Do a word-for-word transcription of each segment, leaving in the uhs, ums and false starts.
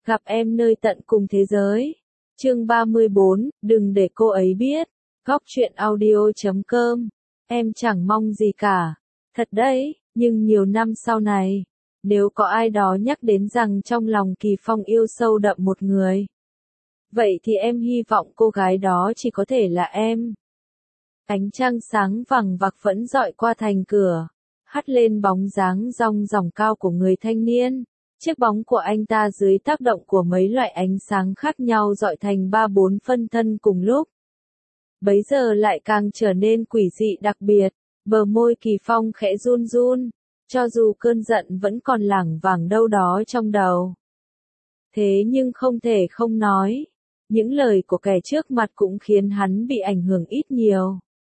Gặp em nơi tận cùng thế giới. Chương ba mươi bốn, đừng để cô ấy biết. Góc truyện audio chấm com. Em chẳng mong gì cả. Thật đấy, nhưng nhiều năm sau này, nếu có ai đó nhắc đến rằng trong lòng Kỳ Phong yêu sâu đậm một người, vậy thì em hy vọng cô gái đó chỉ có thể là em. Ánh trăng sáng vằng vặc vẫn dọi qua thành cửa, hắt lên bóng dáng rong ròng cao của người thanh niên. Chiếc bóng của anh ta dưới tác động của mấy loại ánh sáng khác nhau dọi thành ba bốn phân thân cùng lúc. Bấy giờ lại càng trở nên quỷ dị đặc biệt, bờ môi Kỳ Phong khẽ run run, cho dù cơn giận vẫn còn lảng vảng đâu đó trong đầu. Thế nhưng không thể không nói, những lời của kẻ trước mặt cũng khiến hắn bị ảnh hưởng ít nhiều.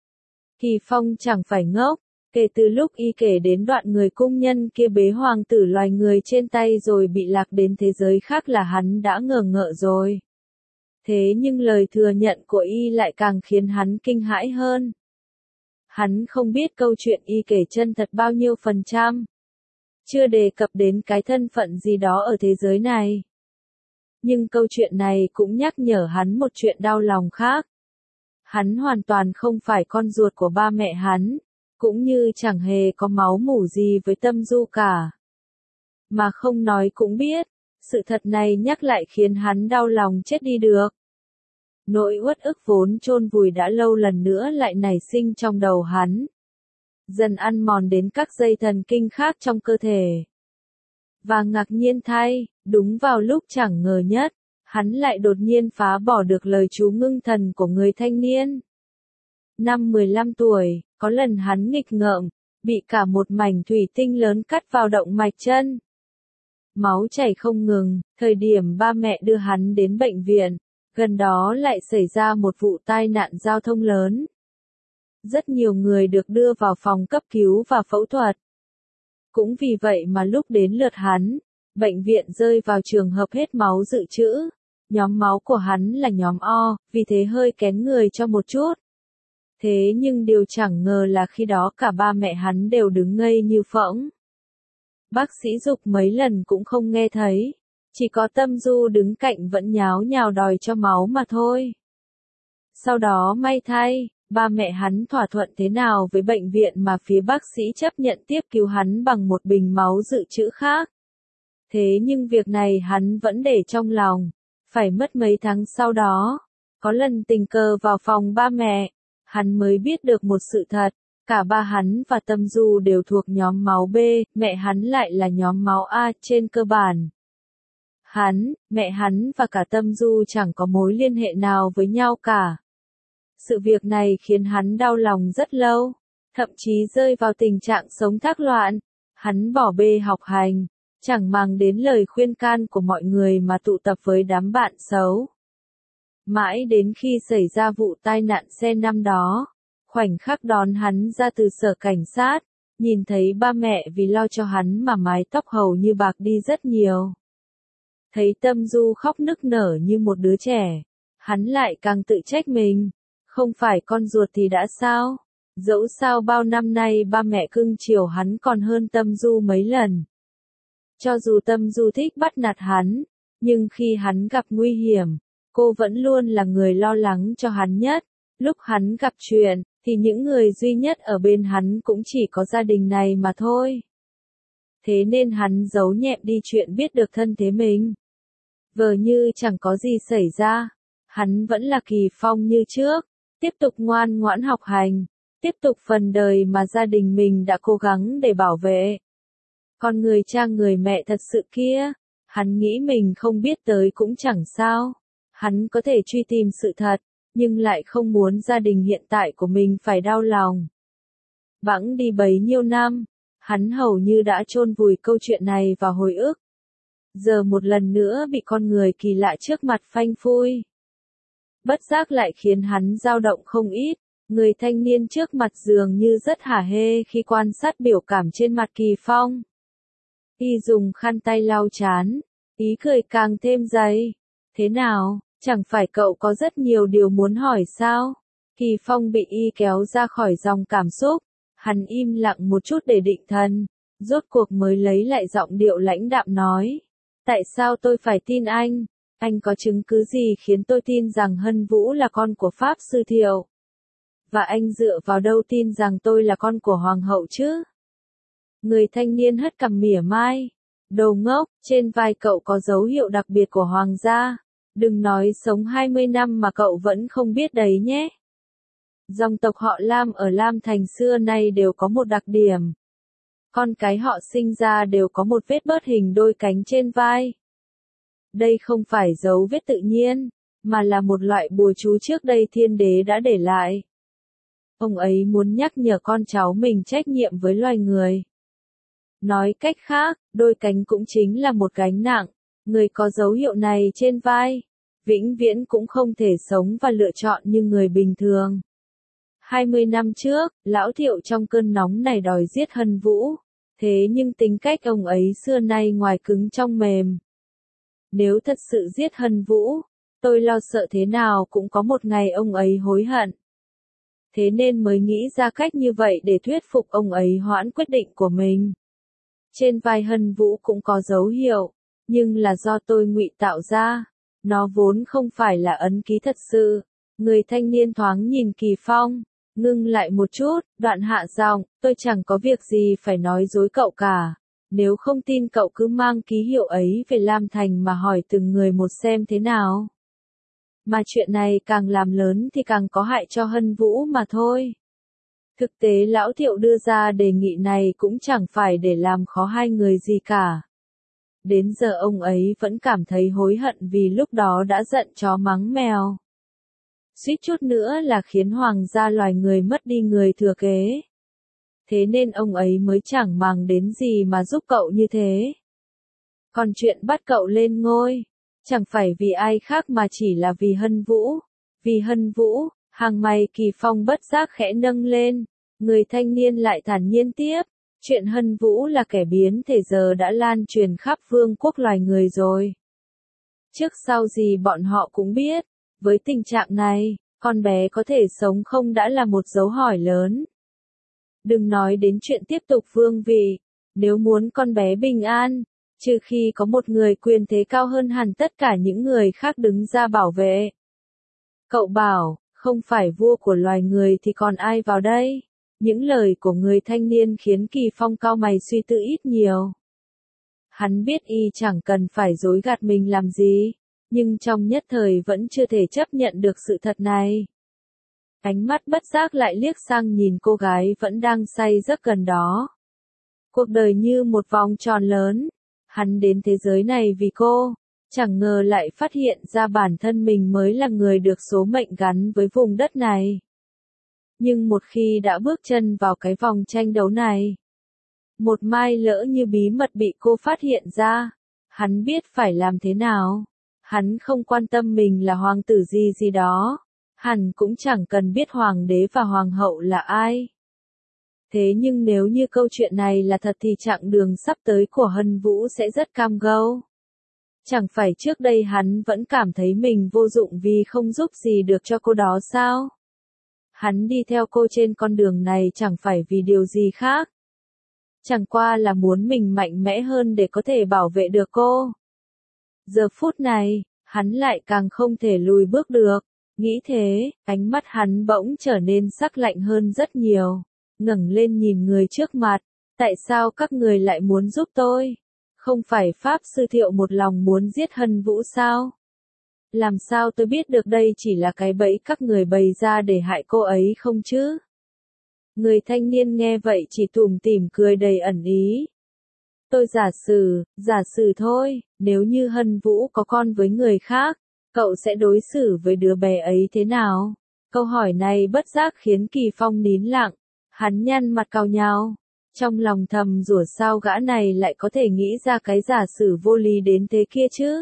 Kỳ Phong chẳng phải ngốc. Kể từ lúc y kể đến đoạn người cung nhân kia bế hoàng tử loài người trên tay rồi bị lạc đến thế giới khác là hắn đã ngờ ngợ rồi. Thế nhưng lời thừa nhận của y lại càng khiến hắn kinh hãi hơn. Hắn không biết câu chuyện y kể chân thật bao nhiêu phần trăm. Chưa đề cập đến cái thân phận gì đó ở thế giới này. Nhưng câu chuyện này cũng nhắc nhở hắn một chuyện đau lòng khác. Hắn hoàn toàn không phải con ruột của ba mẹ hắn. Cũng như chẳng hề có máu mủ gì với Tâm Du cả. Mà không nói cũng biết, sự thật này nhắc lại khiến hắn đau lòng chết đi được. Nỗi uất ức vốn chôn vùi đã lâu lần nữa lại nảy sinh trong đầu hắn. Dần ăn mòn đến các dây thần kinh khác trong cơ thể. Và ngạc nhiên thay, đúng vào lúc chẳng ngờ nhất, hắn lại đột nhiên phá bỏ được lời chú ngưng thần của người thanh niên. Năm mười lăm tuổi, có lần hắn nghịch ngợm, bị cả một mảnh thủy tinh lớn cắt vào động mạch chân. Máu chảy không ngừng, thời điểm ba mẹ đưa hắn đến bệnh viện, gần đó lại xảy ra một vụ tai nạn giao thông lớn. Rất nhiều người được đưa vào phòng cấp cứu và phẫu thuật. Cũng vì vậy mà lúc đến lượt hắn, bệnh viện rơi vào trường hợp hết máu dự trữ. Nhóm máu của hắn là nhóm O, vì thế hơi kén người cho một chút. Thế nhưng điều chẳng ngờ là khi đó cả ba mẹ hắn đều đứng ngây như phỗng. Bác sĩ giục mấy lần cũng không nghe thấy, chỉ có Tâm Du đứng cạnh vẫn nháo nhào đòi cho máu mà thôi. Sau đó may thay, ba mẹ hắn thỏa thuận thế nào với bệnh viện mà phía bác sĩ chấp nhận tiếp cứu hắn bằng một bình máu dự trữ khác. Thế nhưng việc này hắn vẫn để trong lòng, phải mất mấy tháng sau đó, có lần tình cờ vào phòng ba mẹ. Hắn mới biết được một sự thật, cả ba hắn và Tâm Du đều thuộc nhóm máu B, mẹ hắn lại là nhóm máu A trên cơ bản. Hắn, mẹ hắn và cả Tâm Du chẳng có mối liên hệ nào với nhau cả. Sự việc này khiến hắn đau lòng rất lâu, thậm chí rơi vào tình trạng sống thác loạn. Hắn bỏ bê học hành, chẳng màng đến lời khuyên can của mọi người mà tụ tập với đám bạn xấu. Mãi đến khi xảy ra vụ tai nạn xe năm đó, khoảnh khắc đón hắn ra từ sở cảnh sát, nhìn thấy ba mẹ vì lo cho hắn mà mái tóc hầu như bạc đi rất nhiều. Thấy Tâm Du khóc nức nở như một đứa trẻ, hắn lại càng tự trách mình, không phải con ruột thì đã sao, dẫu sao bao năm nay ba mẹ cưng chiều hắn còn hơn Tâm Du mấy lần. Cho dù Tâm Du thích bắt nạt hắn, nhưng khi hắn gặp nguy hiểm, cô vẫn luôn là người lo lắng cho hắn nhất. Lúc hắn gặp chuyện, thì những người duy nhất ở bên hắn cũng chỉ có gia đình này mà thôi. Thế nên hắn giấu nhẹm đi chuyện biết được thân thế mình. Vờ như chẳng có gì xảy ra, hắn vẫn là Kỳ Phong như trước, tiếp tục ngoan ngoãn học hành, tiếp tục phần đời mà gia đình mình đã cố gắng để bảo vệ. Còn người cha người mẹ thật sự kia, hắn nghĩ mình không biết tới cũng chẳng sao. Hắn có thể truy tìm sự thật, nhưng lại không muốn gia đình hiện tại của mình phải đau lòng. Bẵng đi bấy nhiêu năm, hắn hầu như đã chôn vùi câu chuyện này vào hồi ức. Giờ một lần nữa bị con người kỳ lạ trước mặt phanh phui. Bất giác lại khiến hắn dao động không ít, người thanh niên trước mặt dường như rất hả hê khi quan sát biểu cảm trên mặt Kỳ Phong. Y dùng khăn tay lau trán, ý cười càng thêm dày. Thế nào? Chẳng phải cậu có rất nhiều điều muốn hỏi sao? Kỳ Phong bị y kéo ra khỏi dòng cảm xúc, hắn im lặng một chút để định thần, rốt cuộc mới lấy lại giọng điệu lãnh đạm nói. Tại sao tôi phải tin anh? Anh có chứng cứ gì khiến tôi tin rằng Hân Vũ là con của Pháp Sư Thiệu? Và anh dựa vào đâu tin rằng tôi là con của Hoàng hậu chứ? Người thanh niên hất cằm mỉa mai. Đồ ngốc, trên vai cậu có dấu hiệu đặc biệt của Hoàng gia. Đừng nói sống hai mươi năm mà cậu vẫn không biết đấy nhé. Dòng tộc họ Lam ở Lam Thành xưa nay đều có một đặc điểm. Con cái họ sinh ra đều có một vết bớt hình đôi cánh trên vai. Đây không phải dấu vết tự nhiên, mà là một loại bùa chú trước đây thiên đế đã để lại. Ông ấy muốn nhắc nhở con cháu mình trách nhiệm với loài người. Nói cách khác, đôi cánh cũng chính là một gánh nặng. Người có dấu hiệu này trên vai, vĩnh viễn cũng không thể sống và lựa chọn như người bình thường. hai mươi năm trước, Lão Thiệu trong cơn nóng này đòi giết Hân Vũ. Thế nhưng tính cách ông ấy xưa nay ngoài cứng trong mềm. Nếu thật sự giết Hân Vũ, tôi lo sợ thế nào cũng có một ngày ông ấy hối hận. Thế nên mới nghĩ ra cách như vậy để thuyết phục ông ấy hoãn quyết định của mình. Trên vai Hân Vũ cũng có dấu hiệu, nhưng là do tôi ngụy tạo ra. Nó vốn không phải là ấn ký thật sự. Người thanh niên thoáng nhìn Kỳ Phong, ngưng lại một chút, đoạn hạ giọng, tôi chẳng có việc gì phải nói dối cậu cả. Nếu không tin cậu cứ mang ký hiệu ấy về Lam Thành mà hỏi từng người một xem thế nào. Mà chuyện này càng làm lớn thì càng có hại cho Hân Vũ mà thôi. Thực tế Lão Thiệu đưa ra đề nghị này cũng chẳng phải để làm khó hai người gì cả. Đến giờ ông ấy vẫn cảm thấy hối hận vì lúc đó đã giận chó mắng mèo. Suýt chút nữa là khiến hoàng gia loài người mất đi người thừa kế. Thế nên ông ấy mới chẳng màng đến gì mà giúp cậu như thế. Còn chuyện bắt cậu lên ngôi, chẳng phải vì ai khác mà chỉ là vì Hân Vũ. Vì Hân Vũ, hàng mày Kỳ Phong bất giác khẽ nâng lên. Người thanh niên lại thản nhiên tiếp. Chuyện Hân Vũ là kẻ biến thể giờ đã lan truyền khắp vương quốc loài người rồi. Trước sau gì bọn họ cũng biết, với tình trạng này, con bé có thể sống không đã là một dấu hỏi lớn. Đừng nói đến chuyện tiếp tục vương vị, nếu muốn con bé bình an, trừ khi có một người quyền thế cao hơn hẳn tất cả những người khác đứng ra bảo vệ. Cậu bảo, không phải vua của loài người thì còn ai vào đây? Những lời của người thanh niên khiến Kỳ Phong cau mày suy tư ít nhiều. Hắn biết y chẳng cần phải dối gạt mình làm gì, nhưng trong nhất thời vẫn chưa thể chấp nhận được sự thật này. Ánh mắt bất giác lại liếc sang nhìn cô gái vẫn đang say giấc gần đó. Cuộc đời như một vòng tròn lớn, hắn đến thế giới này vì cô, chẳng ngờ lại phát hiện ra bản thân mình mới là người được số mệnh gắn với vùng đất này. Nhưng một khi đã bước chân vào cái vòng tranh đấu này, một mai lỡ như bí mật bị cô phát hiện ra, hắn biết phải làm thế nào. Hắn không quan tâm mình là hoàng tử gì gì đó, hẳn cũng chẳng cần biết hoàng đế và hoàng hậu là ai. Thế nhưng nếu như câu chuyện này là thật thì chặng đường sắp tới của Hân Vũ sẽ rất cam go. Chẳng phải trước đây hắn vẫn cảm thấy mình vô dụng vì không giúp gì được cho cô đó sao? Hắn đi theo cô trên con đường này chẳng phải vì điều gì khác. Chẳng qua là muốn mình mạnh mẽ hơn để có thể bảo vệ được cô. Giờ phút này, hắn lại càng không thể lùi bước được. Nghĩ thế, ánh mắt hắn bỗng trở nên sắc lạnh hơn rất nhiều. Ngẩng lên nhìn người trước mặt. Tại sao các người lại muốn giúp tôi? Không phải Pháp Sư Thiệu một lòng muốn giết Hân Vũ sao? Làm sao tôi biết được đây chỉ là cái bẫy các người bày ra để hại cô ấy không chứ? Người thanh niên nghe vậy chỉ tủm tỉm cười đầy ẩn ý. Tôi giả sử, giả sử thôi, nếu như Hân Vũ có con với người khác, cậu sẽ đối xử với đứa bé ấy thế nào? Câu hỏi này bất giác khiến Kỳ Phong nín lặng, hắn nhăn mặt cau nhao. Trong lòng thầm rủa sao gã này lại có thể nghĩ ra cái giả sử vô lý đến thế kia chứ?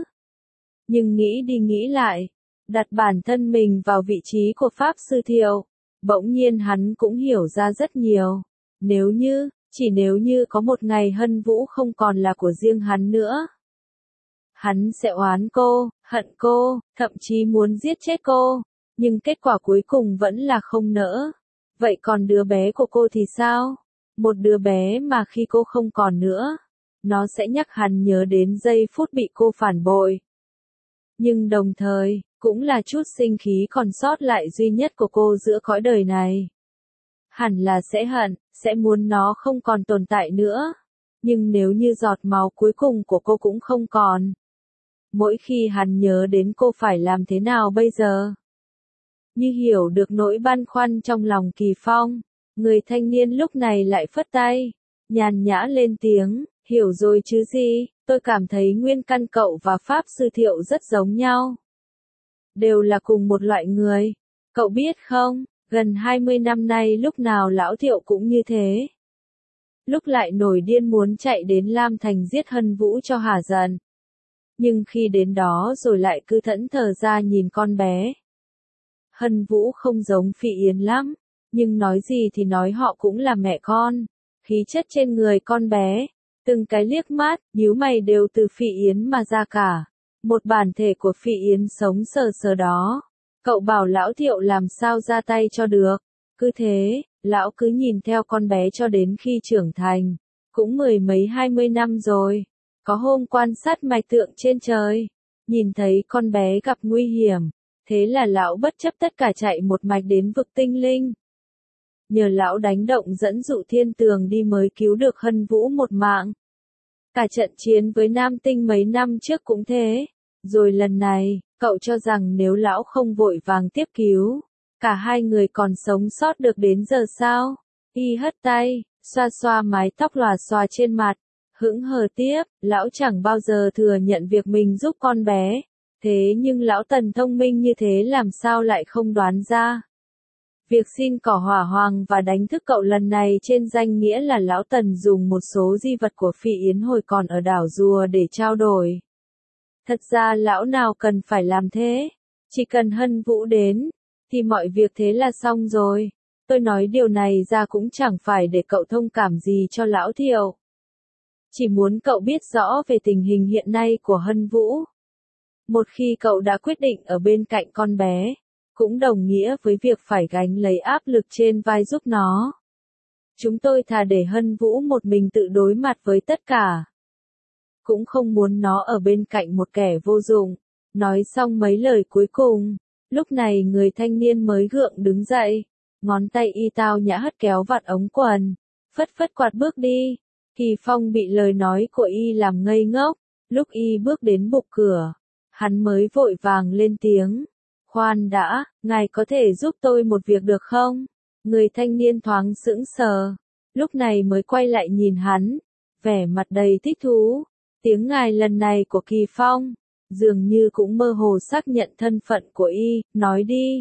Nhưng nghĩ đi nghĩ lại, đặt bản thân mình vào vị trí của Pháp Sư Thiệu, bỗng nhiên hắn cũng hiểu ra rất nhiều. Nếu như, chỉ nếu như có một ngày Hân Vũ không còn là của riêng hắn nữa, hắn sẽ oán cô, hận cô, thậm chí muốn giết chết cô, nhưng kết quả cuối cùng vẫn là không nỡ. Vậy còn đứa bé của cô thì sao? Một đứa bé mà khi cô không còn nữa, nó sẽ nhắc hắn nhớ đến giây phút bị cô phản bội. Nhưng đồng thời, cũng là chút sinh khí còn sót lại duy nhất của cô giữa cõi đời này. Hẳn là sẽ hận, sẽ muốn nó không còn tồn tại nữa. Nhưng nếu như giọt máu cuối cùng của cô cũng không còn. Mỗi khi hắn nhớ đến cô phải làm thế nào bây giờ? Như hiểu được nỗi băn khoăn trong lòng Kỳ Phong, người thanh niên lúc này lại phất tay, nhàn nhã lên tiếng, hiểu rồi chứ gì, tôi cảm thấy nguyên căn cậu và Pháp Sư Thiệu rất giống nhau. Đều là cùng một loại người, cậu biết không, gần hai mươi năm nay lúc nào lão Thiệu cũng như thế. Lúc lại nổi điên muốn chạy đến Lam Thành giết Hân Vũ cho hả giận. Nhưng khi đến đó rồi lại cứ thẫn thờ ra nhìn con bé. Hân Vũ không giống Phi Yến lắm, nhưng nói gì thì nói họ cũng là mẹ con. Khí chất trên người con bé, từng cái liếc mắt, nhíu mày đều từ Phi Yến mà ra cả. Một bản thể của Phi Yến sống sờ sờ đó. Cậu bảo lão Thiệu làm sao ra tay cho được. Cứ thế, lão cứ nhìn theo con bé cho đến khi trưởng thành. Cũng mười mấy hai mươi năm rồi. Có hôm quan sát mạch tượng trên trời. Nhìn thấy con bé gặp nguy hiểm. Thế là lão bất chấp tất cả chạy một mạch đến vực tinh linh. Nhờ lão đánh động dẫn dụ thiên tường đi mới cứu được Hân Vũ một mạng. Cả trận chiến với Nam Tinh mấy năm trước cũng thế. Rồi lần này, cậu cho rằng nếu lão không vội vàng tiếp cứu, cả hai người còn sống sót được đến giờ sao? Y hất tay, xoa xoa mái tóc lòa xòa trên mặt, hững hờ tiếp, lão chẳng bao giờ thừa nhận việc mình giúp con bé. Thế nhưng lão Tần thông minh như thế làm sao lại không đoán ra? Việc xin cỏ hỏa hoàng và đánh thức cậu lần này trên danh nghĩa là lão Tần dùng một số di vật của Phi Yến hồi còn ở đảo Rùa để trao đổi. Thật ra lão nào cần phải làm thế, chỉ cần Hân Vũ đến, thì mọi việc thế là xong rồi. Tôi nói điều này ra cũng chẳng phải để cậu thông cảm gì cho lão Thiệu. Chỉ muốn cậu biết rõ về tình hình hiện nay của Hân Vũ. Một khi cậu đã quyết định ở bên cạnh con bé, cũng đồng nghĩa với việc phải gánh lấy áp lực trên vai giúp nó. Chúng tôi thà để Hân Vũ một mình tự đối mặt với tất cả. Cũng không muốn nó ở bên cạnh một kẻ vô dụng. Nói xong mấy lời cuối cùng, lúc này người thanh niên mới gượng đứng dậy, ngón tay y tao nhã hất kéo vạt ống quần, phất phất quạt bước đi. Kỳ Phong bị lời nói của y làm ngây ngốc, lúc y bước đến bục cửa, hắn mới vội vàng lên tiếng. Khoan đã, ngài có thể giúp tôi một việc được không? Người thanh niên thoáng sững sờ, lúc này mới quay lại nhìn hắn, vẻ mặt đầy thích thú. Tiếng ngài lần này của Kỳ Phong, dường như cũng mơ hồ xác nhận thân phận của y, nói đi.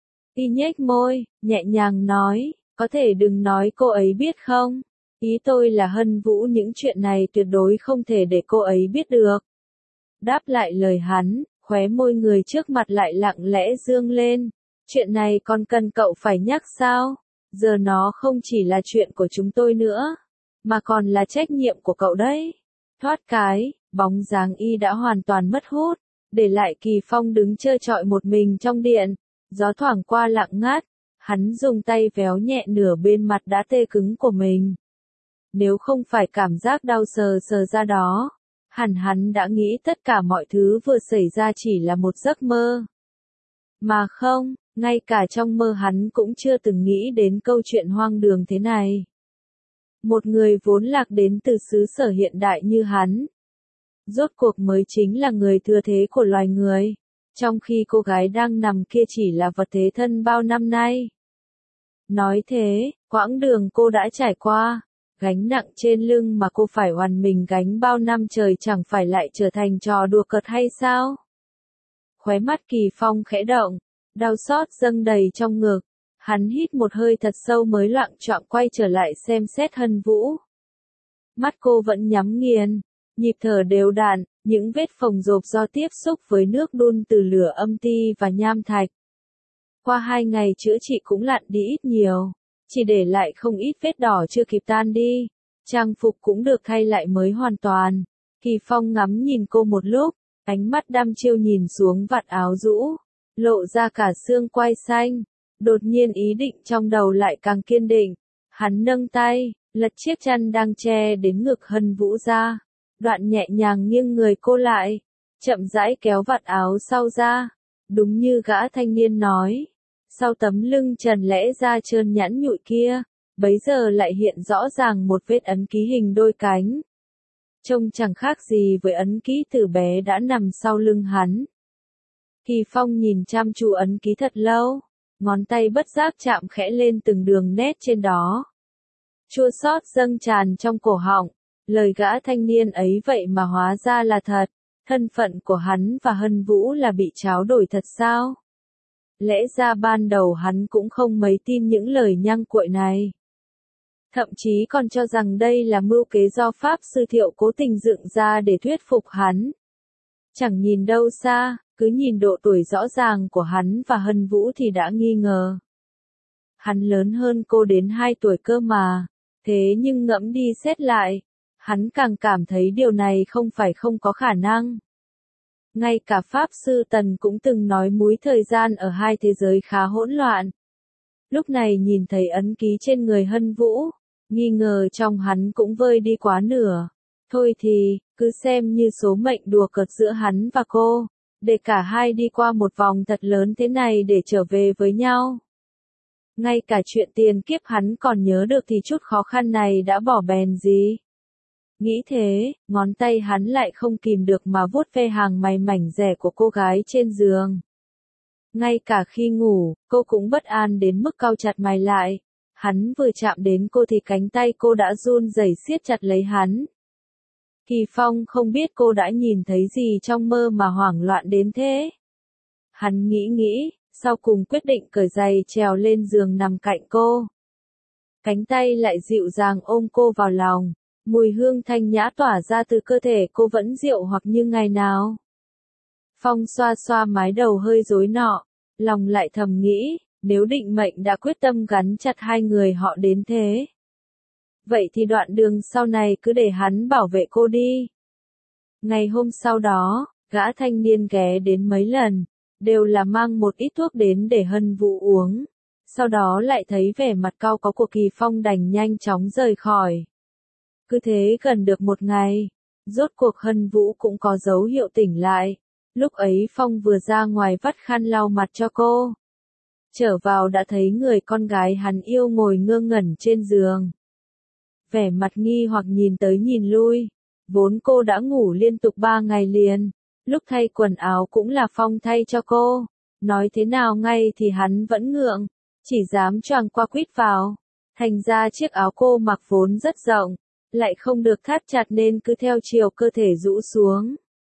Y nhếch môi, nhẹ nhàng nói, có thể đừng nói cô ấy biết không? Ý tôi là Hân Vũ những chuyện này tuyệt đối không thể để cô ấy biết được. Đáp lại lời hắn, khóe môi người trước mặt lại lặng lẽ dương lên. Chuyện này còn cần cậu phải nhắc sao? Giờ nó không chỉ là chuyện của chúng tôi nữa, mà còn là trách nhiệm của cậu đấy. Thoát cái, bóng dáng y đã hoàn toàn mất hút, để lại Kỳ Phong đứng trơ trọi một mình trong điện, gió thoảng qua lặng ngắt, hắn dùng tay véo nhẹ nửa bên mặt đã tê cứng của mình. Nếu không phải cảm giác đau sờ sờ ra đó, hẳn hắn đã nghĩ tất cả mọi thứ vừa xảy ra chỉ là một giấc mơ. Mà không, ngay cả trong mơ hắn cũng chưa từng nghĩ đến câu chuyện hoang đường thế này. Một người vốn lạc đến từ xứ sở hiện đại như hắn, rốt cuộc mới chính là người thừa thế của loài người, trong khi cô gái đang nằm kia chỉ là vật thế thân bao năm nay. Nói thế, quãng đường cô đã trải qua, gánh nặng trên lưng mà cô phải oằn mình gánh bao năm trời chẳng phải lại trở thành trò đùa cợt hay sao? Khóe mắt Kỳ Phong khẽ động, đau xót dâng đầy trong ngực. Hắn hít một hơi thật sâu mới loạng choạng quay trở lại xem xét Hân Vũ. Mắt cô vẫn nhắm nghiền, nhịp thở đều đặn, những vết phồng rộp do tiếp xúc với nước đun từ lửa âm ti và nham thạch. Qua hai ngày chữa trị cũng lặn đi ít nhiều, chỉ để lại không ít vết đỏ chưa kịp tan đi. Trang phục cũng được thay lại mới hoàn toàn. Kỳ Phong ngắm nhìn cô một lúc, ánh mắt đăm chiêu nhìn xuống vạt áo rũ, lộ ra cả xương quai xanh. Đột nhiên ý định trong đầu lại càng kiên định. Hắn nâng tay, lật chiếc chăn đang che đến ngực Hân Vũ ra. Đoạn nhẹ nhàng nghiêng người cô lại, chậm rãi kéo vạt áo sau ra, đúng như gã thanh niên nói. Sau tấm lưng trần lẽ ra trơn nhẵn nhụi kia, bấy giờ lại hiện rõ ràng một vết ấn ký hình đôi cánh. Trông chẳng khác gì với ấn ký từ bé đã nằm sau lưng hắn. Kỳ Phong nhìn chăm chú ấn ký thật lâu, ngón tay bất giác chạm khẽ lên từng đường nét trên đó. Chua xót dâng tràn trong cổ họng, lời gã thanh niên ấy vậy mà hóa ra là thật, thân phận của hắn và Hân Vũ là bị tráo đổi thật sao? Lẽ ra ban đầu hắn cũng không mấy tin những lời nhăng cuội này. Thậm chí còn cho rằng đây là mưu kế do Pháp Sư Thiệu cố tình dựng ra để thuyết phục hắn. Chẳng nhìn đâu xa, cứ nhìn độ tuổi rõ ràng của hắn và Hân Vũ thì đã nghi ngờ. Hắn lớn hơn cô đến hai tuổi cơ mà, thế nhưng ngẫm đi xét lại, hắn càng cảm thấy điều này không phải không có khả năng. Ngay cả Pháp Sư Tần cũng từng nói múi thời gian ở hai thế giới khá hỗn loạn. Lúc này nhìn thấy ấn ký trên người Hân Vũ, nghi ngờ trong hắn cũng vơi đi quá nửa. Thôi thì, cứ xem như số mệnh đùa cợt giữa hắn và cô, để cả hai đi qua một vòng thật lớn thế này để trở về với nhau. Ngay cả chuyện tiền kiếp hắn còn nhớ được thì chút khó khăn này đã bỏ bèn gì. Nghĩ thế, ngón tay hắn lại không kìm được mà vuốt ve hàng mày mảnh dẻ của cô gái trên giường. Ngay cả khi ngủ, cô cũng bất an đến mức cau chặt mày lại. Hắn vừa chạm đến cô thì cánh tay cô đã run rẩy siết chặt lấy hắn. Kỳ Phong không biết cô đã nhìn thấy gì trong mơ mà hoảng loạn đến thế. Hắn nghĩ nghĩ, sau cùng quyết định cởi giày trèo lên giường nằm cạnh cô. Cánh tay lại dịu dàng ôm cô vào lòng, mùi hương thanh nhã tỏa ra từ cơ thể cô vẫn dịu hoặc như ngày nào. Phong xoa xoa mái đầu hơi rối nọ, lòng lại thầm nghĩ, nếu định mệnh đã quyết tâm gắn chặt hai người họ đến thế. Vậy thì đoạn đường sau này cứ để hắn bảo vệ cô đi. Ngày hôm sau đó, gã thanh niên ghé đến mấy lần, đều là mang một ít thuốc đến để Hân Vũ uống. Sau đó lại thấy vẻ mặt cau có của Kỳ Phong đành nhanh chóng rời khỏi. Cứ thế gần được một ngày, rốt cuộc Hân Vũ cũng có dấu hiệu tỉnh lại. Lúc ấy Phong vừa ra ngoài vắt khăn lau mặt cho cô. Trở vào đã thấy người con gái hắn yêu ngồi ngơ ngẩn trên giường. Vẻ mặt nghi hoặc nhìn tới nhìn lui, vốn cô đã ngủ liên tục ba ngày liền, lúc thay quần áo cũng là Phong thay cho cô, nói thế nào ngay thì hắn vẫn ngượng, chỉ dám choàng qua quýt vào, thành ra chiếc áo cô mặc vốn rất rộng, lại không được thắt chặt nên cứ theo chiều cơ thể rũ xuống,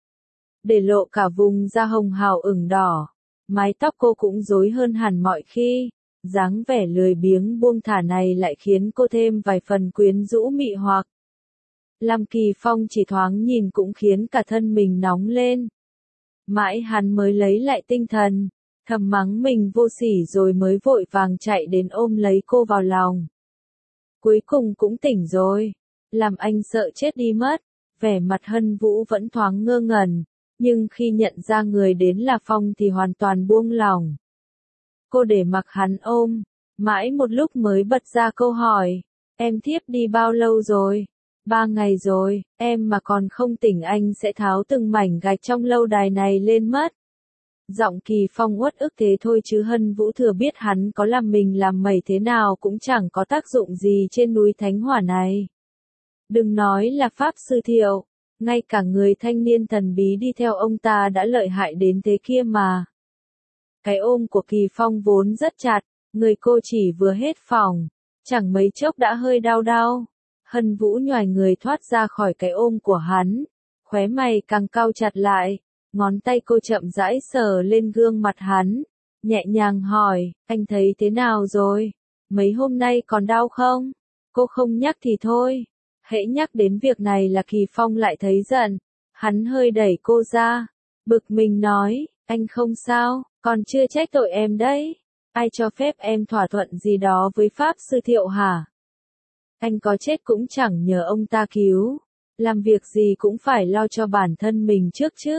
để lộ cả vùng da hồng hào ửng đỏ, mái tóc cô cũng rối hơn hẳn mọi khi. Dáng vẻ lười biếng buông thả này lại khiến cô thêm vài phần quyến rũ mị hoặc. Làm Kỳ Phong chỉ thoáng nhìn cũng khiến cả thân mình nóng lên. Mãi hắn mới lấy lại tinh thần, thầm mắng mình vô sỉ rồi mới vội vàng chạy đến ôm lấy cô vào lòng. Cuối cùng cũng tỉnh rồi, làm anh sợ chết đi mất, vẻ mặt Hân Vũ vẫn thoáng ngơ ngẩn, nhưng khi nhận ra người đến là Phong thì hoàn toàn buông lỏng. Cô để mặc hắn ôm, mãi một lúc mới bật ra câu hỏi, em thiếp đi bao lâu rồi? Ba ngày rồi, em mà còn không tỉnh anh sẽ tháo từng mảnh gạch trong lâu đài này lên mất. Giọng Kỳ Phong uất ức thế thôi chứ Hân Vũ thừa biết hắn có làm mình làm mẩy thế nào cũng chẳng có tác dụng gì trên núi Thánh Hỏa này. Đừng nói là Pháp Sư Thiệu, ngay cả người thanh niên thần bí đi theo ông ta đã lợi hại đến thế kia mà. Cái ôm của Kỳ Phong vốn rất chặt, người cô chỉ vừa hết phòng, chẳng mấy chốc đã hơi đau đau. Hân Vũ nhoài người thoát ra khỏi cái ôm của hắn, khóe mày càng cau chặt lại, ngón tay cô chậm rãi sờ lên gương mặt hắn, nhẹ nhàng hỏi, anh thấy thế nào rồi? Mấy hôm nay còn đau không? Cô không nhắc thì thôi. Hễ nhắc đến việc này là Kỳ Phong lại thấy giận, hắn hơi đẩy cô ra, bực mình nói, anh không sao, còn chưa trách tội em đấy. Ai cho phép em thỏa thuận gì đó với Pháp Sư Thiệu hả? Anh có chết cũng chẳng nhờ ông ta cứu, làm việc gì cũng phải lo cho bản thân mình trước chứ.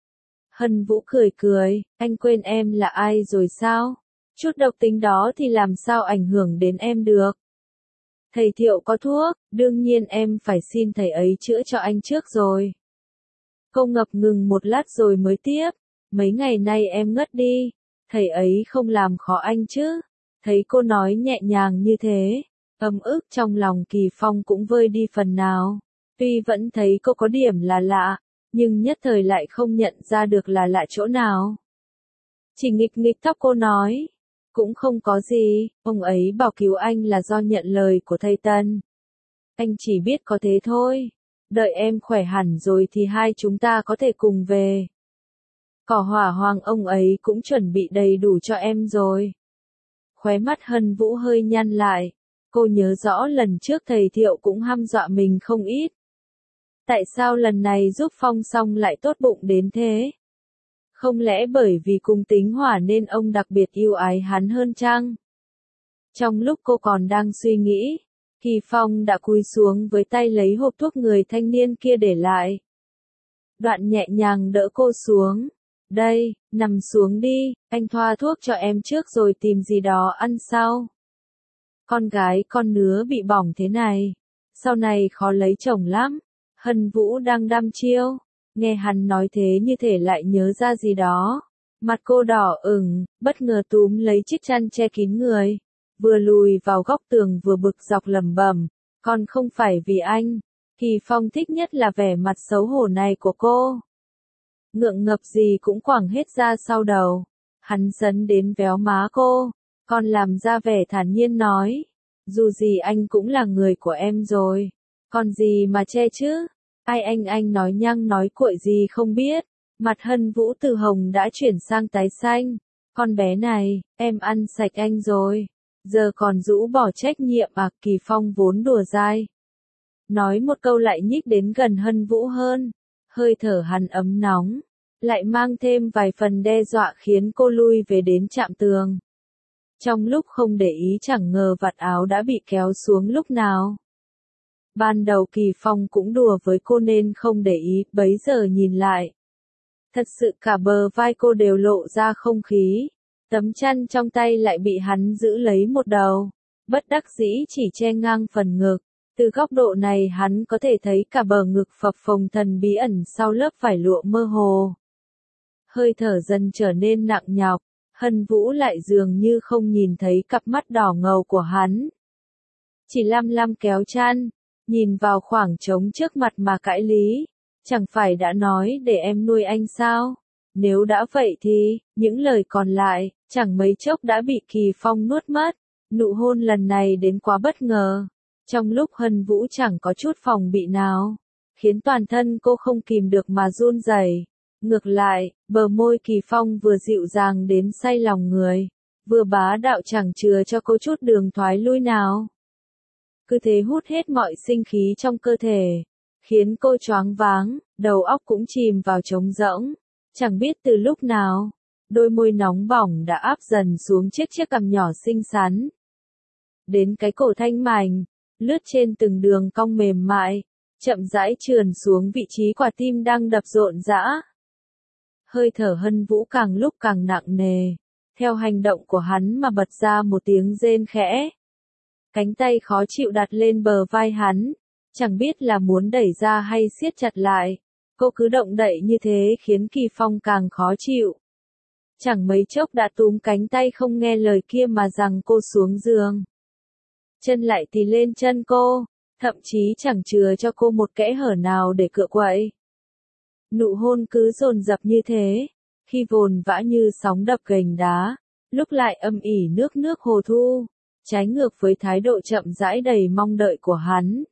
Hân Vũ cười cười, anh quên em là ai rồi sao? Chút độc tính đó thì làm sao ảnh hưởng đến em được? Thầy Thiệu có thuốc, đương nhiên em phải xin thầy ấy chữa cho anh trước rồi. Cô ngập ngừng một lát rồi mới tiếp, mấy ngày nay em ngất đi, thầy ấy không làm khó anh chứ. Thấy cô nói nhẹ nhàng như thế, ấm ức trong lòng Kỳ Phong cũng vơi đi phần nào. Tuy vẫn thấy cô có điểm là lạ, nhưng nhất thời lại không nhận ra được là lạ chỗ nào. Chỉ nghịch nghịch tóc cô nói, cũng không có gì, ông ấy bảo cứu anh là do nhận lời của thầy Tân. Anh chỉ biết có thế thôi, đợi em khỏe hẳn rồi thì hai chúng ta có thể cùng về. Cỏ hỏa hoàng ông ấy cũng chuẩn bị đầy đủ cho em rồi. Khóe mắt Hân Vũ hơi nhăn lại, cô nhớ rõ lần trước thầy Thiệu cũng hăm dọa mình không ít. Tại sao lần này giúp Phong xong lại tốt bụng đến thế? Không lẽ bởi vì cùng tính hỏa nên ông đặc biệt yêu ái hắn hơn chăng? Trong lúc cô còn đang suy nghĩ, Kỳ Phong đã cúi xuống với tay lấy hộp thuốc người thanh niên kia để lại. Đoạn nhẹ nhàng đỡ cô xuống. Đây, nằm xuống đi, anh thoa thuốc cho em trước rồi tìm gì đó ăn sau. Con gái con nứa bị bỏng thế này, sau này khó lấy chồng lắm. Hân Vũ đang đăm chiêu, nghe hắn nói thế như thể lại nhớ ra gì đó. Mặt cô đỏ ửng, bất ngờ túm lấy chiếc chăn che kín người, vừa lùi vào góc tường vừa bực dọc lẩm bẩm, còn không phải vì anh. Kỳ Phong thích nhất là vẻ mặt xấu hổ này của cô. Ngượng ngập gì cũng quẳng hết ra sau đầu. Hắn dấn đến véo má cô, còn làm ra vẻ thản nhiên nói, dù gì anh cũng là người của em rồi, còn gì mà che chứ, ai anh anh nói nhăng nói cuội gì không biết. Mặt Hân Vũ từ hồng đã chuyển sang tái xanh, con bé này, em ăn sạch anh rồi, giờ còn rũ bỏ trách nhiệm à? Kỳ Phong vốn đùa dai, nói một câu lại nhích đến gần Hân Vũ hơn, hơi thở hắn ấm nóng, lại mang thêm vài phần đe dọa khiến cô lui về đến chạm tường. Trong lúc không để ý chẳng ngờ vạt áo đã bị kéo xuống lúc nào. Ban đầu Kỳ Phong cũng đùa với cô nên không để ý, bấy giờ nhìn lại. Thật sự cả bờ vai cô đều lộ ra không khí, tấm chăn trong tay lại bị hắn giữ lấy một đầu, bất đắc dĩ chỉ che ngang phần ngực. Từ góc độ này hắn có thể thấy cả bờ ngực phập phồng thần bí ẩn sau lớp vải lụa mơ hồ. Hơi thở dần trở nên nặng nhọc, Hân Vũ lại dường như không nhìn thấy cặp mắt đỏ ngầu của hắn. Chỉ lăm lăm kéo chăn, nhìn vào khoảng trống trước mặt mà cãi lý, chẳng phải đã nói để em nuôi anh sao? Nếu đã vậy thì, những lời còn lại, chẳng mấy chốc đã bị Kỳ Phong nuốt mất. Nụ hôn lần này đến quá bất ngờ. Trong lúc Hân Vũ chẳng có chút phòng bị nào, khiến toàn thân cô không kìm được mà run rẩy. Ngược lại, bờ môi Kỳ Phong vừa dịu dàng đến say lòng người, vừa bá đạo chẳng chừa cho cô chút đường thoái lui nào. Cứ thế hút hết mọi sinh khí trong cơ thể, khiến cô choáng váng, đầu óc cũng chìm vào trống rỗng. Chẳng biết từ lúc nào, đôi môi nóng bỏng đã áp dần xuống chiếc chiếc cằm nhỏ xinh xắn. Đến cái cổ thanh mảnh, lướt trên từng đường cong mềm mại, chậm rãi trườn xuống vị trí quả tim đang đập rộn rã. Hơi thở Hân Vũ càng lúc càng nặng nề, theo hành động của hắn mà bật ra một tiếng rên khẽ. Cánh tay khó chịu đặt lên bờ vai hắn, chẳng biết là muốn đẩy ra hay siết chặt lại. Cô cứ động đậy như thế khiến Kỳ Phong càng khó chịu. Chẳng mấy chốc đã túm cánh tay không nghe lời kia mà giằng cô xuống giường. Chân lại tì lên chân cô, thậm chí chẳng chừa cho cô một kẽ hở nào để cựa quậy. Nụ hôn cứ dồn dập như thế, khi vồn vã như sóng đập gành đá, lúc lại âm ỉ nước nước hồ thu, trái ngược với thái độ chậm rãi đầy mong đợi của hắn.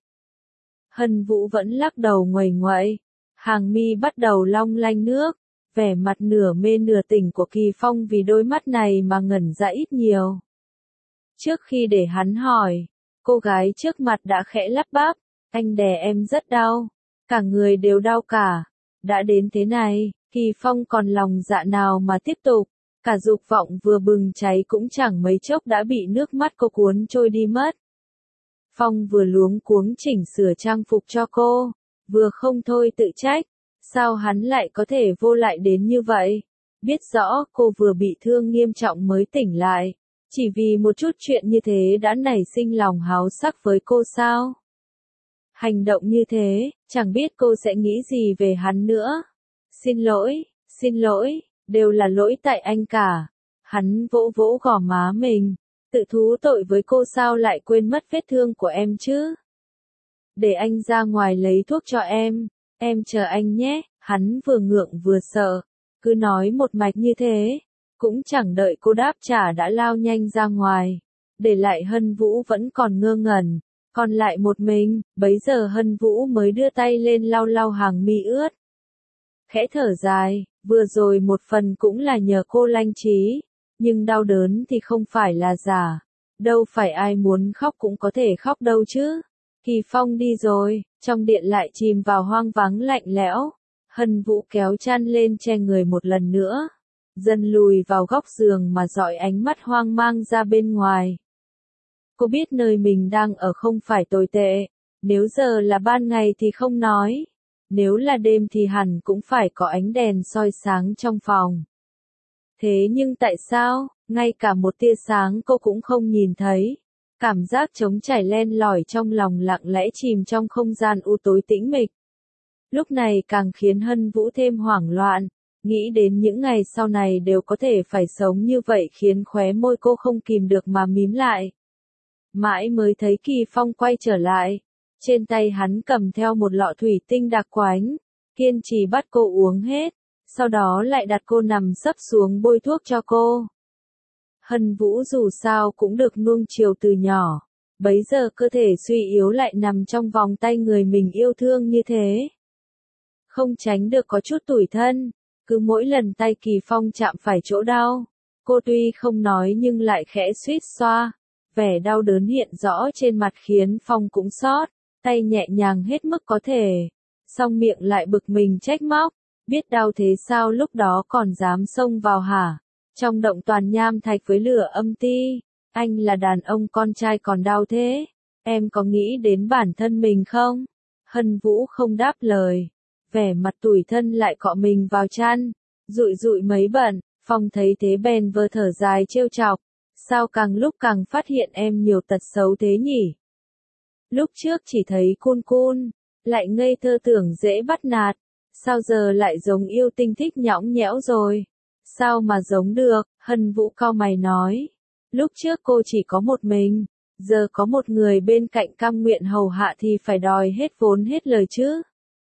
Hân Vũ vẫn lắc đầu nguầy nguậy, hàng mi bắt đầu long lanh nước, vẻ mặt nửa mê nửa tỉnh của Kỳ Phong vì đôi mắt này mà ngẩn ra ít nhiều. Trước khi để hắn hỏi, cô gái trước mặt đã khẽ lắp bắp, anh đè em rất đau, cả người đều đau cả. Đã đến thế này, Kỳ Phong còn lòng dạ nào mà tiếp tục, cả dục vọng vừa bừng cháy cũng chẳng mấy chốc đã bị nước mắt cô cuốn trôi đi mất. Phong vừa luống cuống chỉnh sửa trang phục cho cô, vừa không thôi tự trách, sao hắn lại có thể vô lại đến như vậy, biết rõ cô vừa bị thương nghiêm trọng mới tỉnh lại, Chỉ vì một chút chuyện như thế đã nảy sinh lòng háo sắc với cô sao? Hành động như thế, chẳng biết cô sẽ nghĩ gì về hắn nữa. Xin lỗi, xin lỗi, đều là lỗi tại anh cả. Hắn vỗ vỗ gò má mình, tự thú tội với cô sao lại quên mất vết thương của em chứ? Để anh ra ngoài lấy thuốc cho em, em chờ anh nhé. Hắn vừa ngượng vừa sợ, cứ nói một mạch như thế, cũng chẳng đợi cô đáp trả đã lao nhanh ra ngoài, để lại Hân Vũ vẫn còn ngơ ngẩn, còn lại một mình. Bấy giờ Hân Vũ mới đưa tay lên lau lau hàng mi ướt. Khẽ thở dài, vừa rồi một phần cũng là nhờ cô lanh trí, nhưng đau đớn thì không phải là giả, đâu phải ai muốn khóc cũng có thể khóc đâu chứ. Kỳ Phong đi rồi, trong điện lại chìm vào hoang vắng lạnh lẽo. Hân Vũ kéo chăn lên che người một lần nữa, dần lùi vào góc giường mà dọi ánh mắt hoang mang ra bên ngoài. Cô biết nơi mình đang ở không phải tồi tệ, nếu giờ là ban ngày thì không nói, nếu là đêm thì hẳn cũng phải có ánh đèn soi sáng trong phòng. Thế nhưng tại sao, ngay cả một tia sáng cô cũng không nhìn thấy? Cảm giác trống trải len lỏi trong lòng lặng lẽ chìm trong không gian u tối tĩnh mịch. Lúc này càng khiến Hân Vũ thêm hoảng loạn, nghĩ đến những ngày sau này đều có thể phải sống như vậy khiến khóe môi cô không kìm được mà mím lại. Mãi mới thấy Kỳ Phong quay trở lại, trên tay hắn cầm theo một lọ thủy tinh đặc quánh, kiên trì bắt cô uống hết, sau đó lại đặt cô nằm sấp xuống bôi thuốc cho cô. Hân Vũ dù sao cũng được nuông chiều từ nhỏ, bấy giờ cơ thể suy yếu lại nằm trong vòng tay người mình yêu thương như thế. Không tránh được có chút tủi thân, cứ mỗi lần tay Kỳ Phong chạm phải chỗ đau, cô tuy không nói nhưng lại khẽ suýt xoa, vẻ đau đớn hiện rõ trên mặt khiến Phong cũng xót, tay nhẹ nhàng hết mức có thể, song miệng lại bực mình trách móc, biết đau thế sao lúc đó còn dám xông vào hả? Trong động toàn nham thạch với lửa âm ti, anh là đàn ông con trai còn đau thế, em có nghĩ đến bản thân mình không? Hân Vũ không đáp lời, vẻ mặt tủi thân lại cọ mình vào chăn, dụi dụi mấy bận. Phong thấy thế bèn vơ thở dài trêu chọc, sao càng lúc càng phát hiện em nhiều tật xấu thế nhỉ? Lúc trước chỉ thấy cun cun, lại ngây thơ tưởng dễ bắt nạt, sao giờ lại giống yêu tinh thích nhõng nhẽo rồi? Sao mà giống được? Hân Vũ cau mày nói, lúc trước cô chỉ có một mình, giờ có một người bên cạnh cam nguyện hầu hạ thì phải đòi hết vốn hết lời chứ.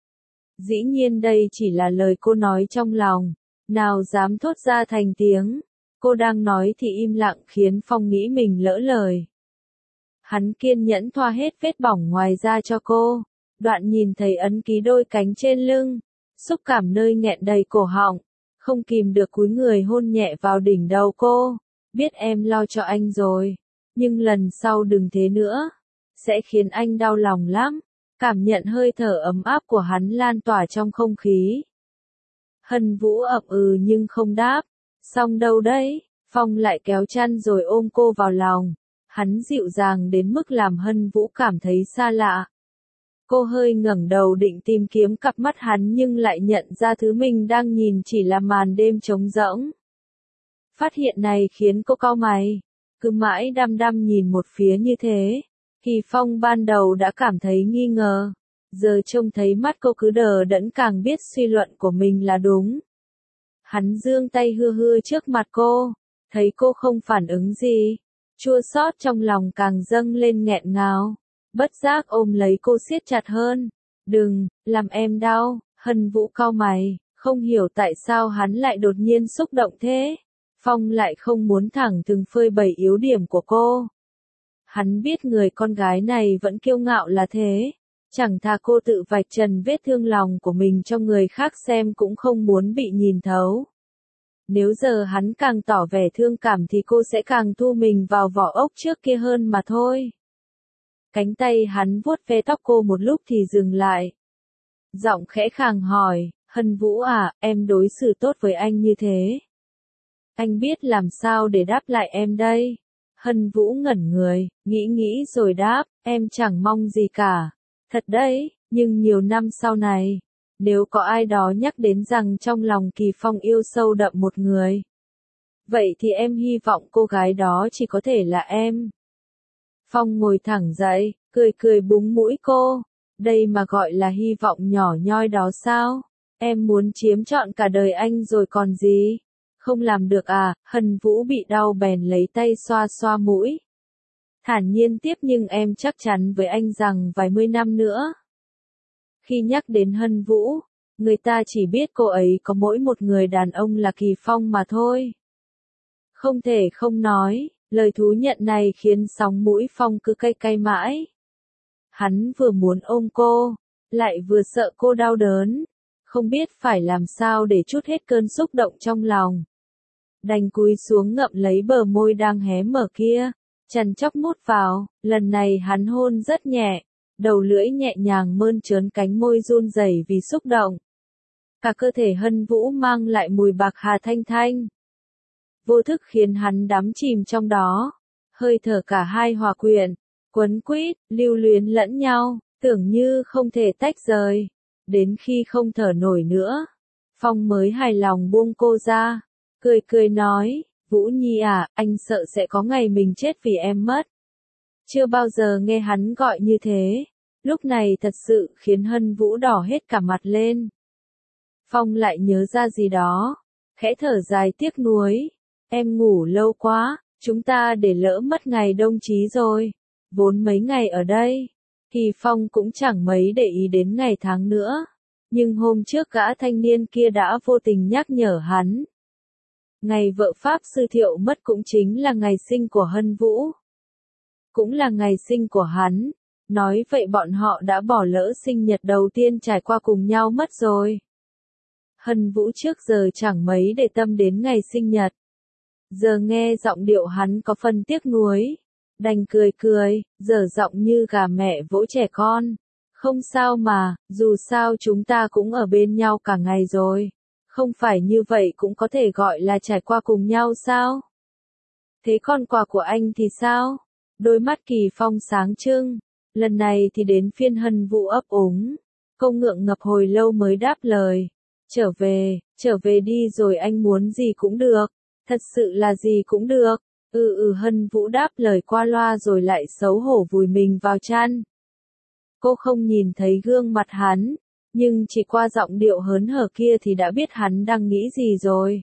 Dĩ nhiên đây chỉ là lời cô nói trong lòng, nào dám thốt ra thành tiếng. Cô đang nói thì im lặng khiến Phong nghĩ mình lỡ lời. Hắn kiên nhẫn thoa hết vết bỏng ngoài da cho cô, đoạn nhìn thấy ấn ký đôi cánh trên lưng, xúc cảm nơi nghẹn đầy cổ họng, không kìm được cúi người hôn nhẹ vào đỉnh đầu cô. Biết em lo cho anh rồi, nhưng lần sau đừng thế nữa, sẽ khiến anh đau lòng lắm. Cảm nhận hơi thở ấm áp của hắn lan tỏa trong không khí. Hân Vũ ậm ừ nhưng không đáp. Xong đâu đấy? Phong lại kéo chăn rồi ôm cô vào lòng. Hắn dịu dàng đến mức làm Hân Vũ cảm thấy xa lạ. Cô hơi ngẩng đầu định tìm kiếm cặp mắt hắn nhưng lại nhận ra thứ mình đang nhìn chỉ là màn đêm trống rỗng. Phát hiện này khiến cô cau mày, cứ mãi đăm đăm nhìn một phía như thế. Kỳ Phong ban đầu đã cảm thấy nghi ngờ, giờ trông thấy mắt cô cứ đờ đẫn càng biết suy luận của mình là đúng. Hắn giương tay hưa hưa trước mặt cô, thấy cô không phản ứng gì, chua xót trong lòng càng dâng lên nghẹn ngào, bất giác ôm lấy cô siết chặt hơn. Đừng, làm em đau. Hân Vũ cau mày, không hiểu tại sao hắn lại đột nhiên xúc động thế. Phong lại không muốn thẳng thừng phơi bày yếu điểm của cô. Hắn biết người con gái này vẫn kiêu ngạo là thế, chẳng thà cô tự vạch trần vết thương lòng của mình cho người khác xem cũng không muốn bị nhìn thấu. Nếu giờ hắn càng tỏ vẻ thương cảm thì cô sẽ càng thu mình vào vỏ ốc trước kia hơn mà thôi. Cánh tay hắn vuốt ve tóc cô một lúc thì dừng lại. Giọng khẽ khàng hỏi, Hân Vũ à, em đối xử tốt với anh như thế. Anh biết làm sao để đáp lại em đây. Hân Vũ ngẩn người, nghĩ nghĩ rồi đáp, em chẳng mong gì cả. Thật đấy, nhưng nhiều năm sau này, nếu có ai đó nhắc đến rằng trong lòng Kỳ Phong yêu sâu đậm một người, Vậy thì em hy vọng cô gái đó chỉ có thể là em. Phong ngồi thẳng dậy, cười cười búng mũi cô. Đây mà gọi là hy vọng nhỏ nhoi đó sao? Em muốn chiếm trọn cả đời anh rồi còn gì? Không làm được à? Hân Vũ bị đau bèn lấy tay xoa xoa mũi. Thản nhiên tiếp, nhưng em chắc chắn với anh rằng vài mươi năm nữa. Khi nhắc đến Hân Vũ, người ta chỉ biết cô ấy có mỗi một người đàn ông là Kỳ Phong mà thôi. Không thể không nói, lời thú nhận này khiến sóng mũi Phong cứ cay cay mãi. Hắn vừa muốn ôm cô, lại vừa sợ cô đau đớn, không biết phải làm sao để trút hết cơn xúc động trong lòng. Đành cúi xuống ngậm lấy bờ môi đang hé mở kia, chằn chóc mút vào, lần này hắn hôn rất nhẹ, đầu lưỡi nhẹ nhàng mơn trớn cánh môi run rẩy vì xúc động. Cả cơ thể Hân Vũ mang lại mùi bạc hà thanh thanh. Vô thức khiến hắn đắm chìm trong đó, hơi thở cả hai hòa quyện, quấn quýt, lưu luyến lẫn nhau, tưởng như không thể tách rời. Đến khi không thở nổi nữa, Phong mới hài lòng buông cô ra, cười cười nói, Vũ Nhi à, anh sợ sẽ có ngày mình chết vì em mất. Chưa bao giờ nghe hắn gọi như thế, lúc này thật sự khiến Hân Vũ đỏ hết cả mặt lên. Phong lại nhớ ra gì đó, khẽ thở dài tiếc nuối, em ngủ lâu quá, chúng ta để lỡ mất ngày đông chí rồi, vốn mấy ngày ở đây. Thì Phong cũng chẳng mấy để ý đến ngày tháng nữa, nhưng hôm trước gã thanh niên kia đã vô tình nhắc nhở hắn. Ngày vợ Pháp Sư Thiệu mất cũng chính là ngày sinh của Hân Vũ. Cũng là ngày sinh của hắn, nói vậy bọn họ đã bỏ lỡ sinh nhật đầu tiên trải qua cùng nhau mất rồi. Hân Vũ trước giờ chẳng mấy để tâm đến ngày sinh nhật. Giờ nghe giọng điệu hắn có phần tiếc nuối, đành cười cười, dở giọng như gà mẹ vỗ trẻ con. Không sao mà, dù sao chúng ta cũng ở bên nhau cả ngày rồi. Không phải như vậy cũng có thể gọi là trải qua cùng nhau sao? Thế còn quà của anh thì sao? Đôi mắt Kỳ Phong sáng trưng, lần này thì đến phiên Hân Vũ ấp úng. Cô ngượng ngập hồi lâu mới đáp lời. Trở về, trở về đi rồi, anh muốn gì cũng được. Thật sự là gì cũng được. Ừ ừ Hân Vũ đáp lời qua loa rồi lại xấu hổ vùi mình vào chăn. Cô không nhìn thấy gương mặt hắn, nhưng chỉ qua giọng điệu hớn hở kia thì đã biết hắn đang nghĩ gì rồi.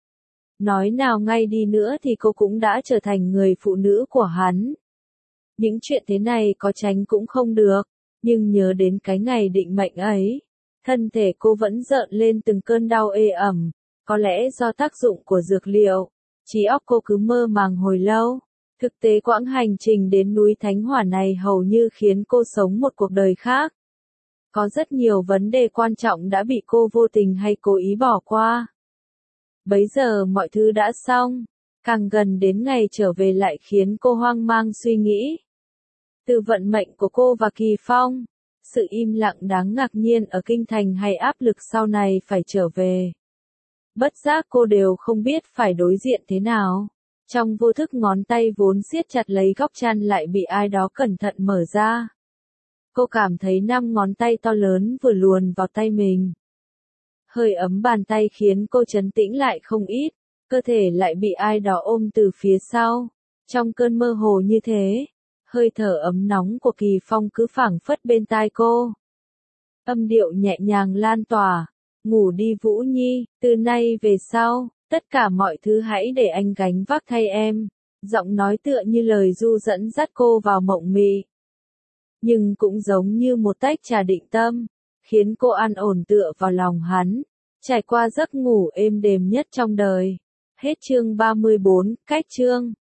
Nói nào ngay đi nữa thì cô cũng đã trở thành người phụ nữ của hắn. Những chuyện thế này có tránh cũng không được, nhưng nhớ đến cái ngày định mệnh ấy, thân thể cô vẫn rợn lên từng cơn đau ê ẩm, có lẽ do tác dụng của dược liệu. Trí óc cô cứ mơ màng hồi lâu. Thực tế quãng hành trình đến núi Thánh Hỏa này hầu như khiến cô sống một cuộc đời khác. Có rất nhiều vấn đề quan trọng đã bị cô vô tình hay cố ý bỏ qua. Bấy giờ mọi thứ đã xong, càng gần đến ngày trở về lại khiến cô hoang mang suy nghĩ. Từ vận mệnh của cô và Kỳ Phong, sự im lặng đáng ngạc nhiên ở kinh thành hay áp lực sau này phải trở về. Bất giác cô đều không biết phải đối diện thế nào. Trong vô thức ngón tay vốn siết chặt lấy góc chăn lại bị ai đó cẩn thận mở ra. Cô cảm thấy năm ngón tay to lớn vừa luồn vào tay mình. Hơi ấm bàn tay khiến cô trấn tĩnh lại không ít, cơ thể lại bị ai đó ôm từ phía sau. Trong cơn mơ hồ như thế, hơi thở ấm nóng của Kỳ Phong cứ phảng phất bên tai cô. Âm điệu nhẹ nhàng lan tỏa. Ngủ đi Vũ Nhi, từ nay về sau, tất cả mọi thứ hãy để anh gánh vác thay em. Giọng nói tựa như lời ru dẫn dắt cô vào mộng mị. Nhưng cũng giống như một tách trà định tâm, khiến cô an ổn tựa vào lòng hắn, trải qua giấc ngủ êm đềm nhất trong đời. Hết chương ba mươi bốn, cách chương.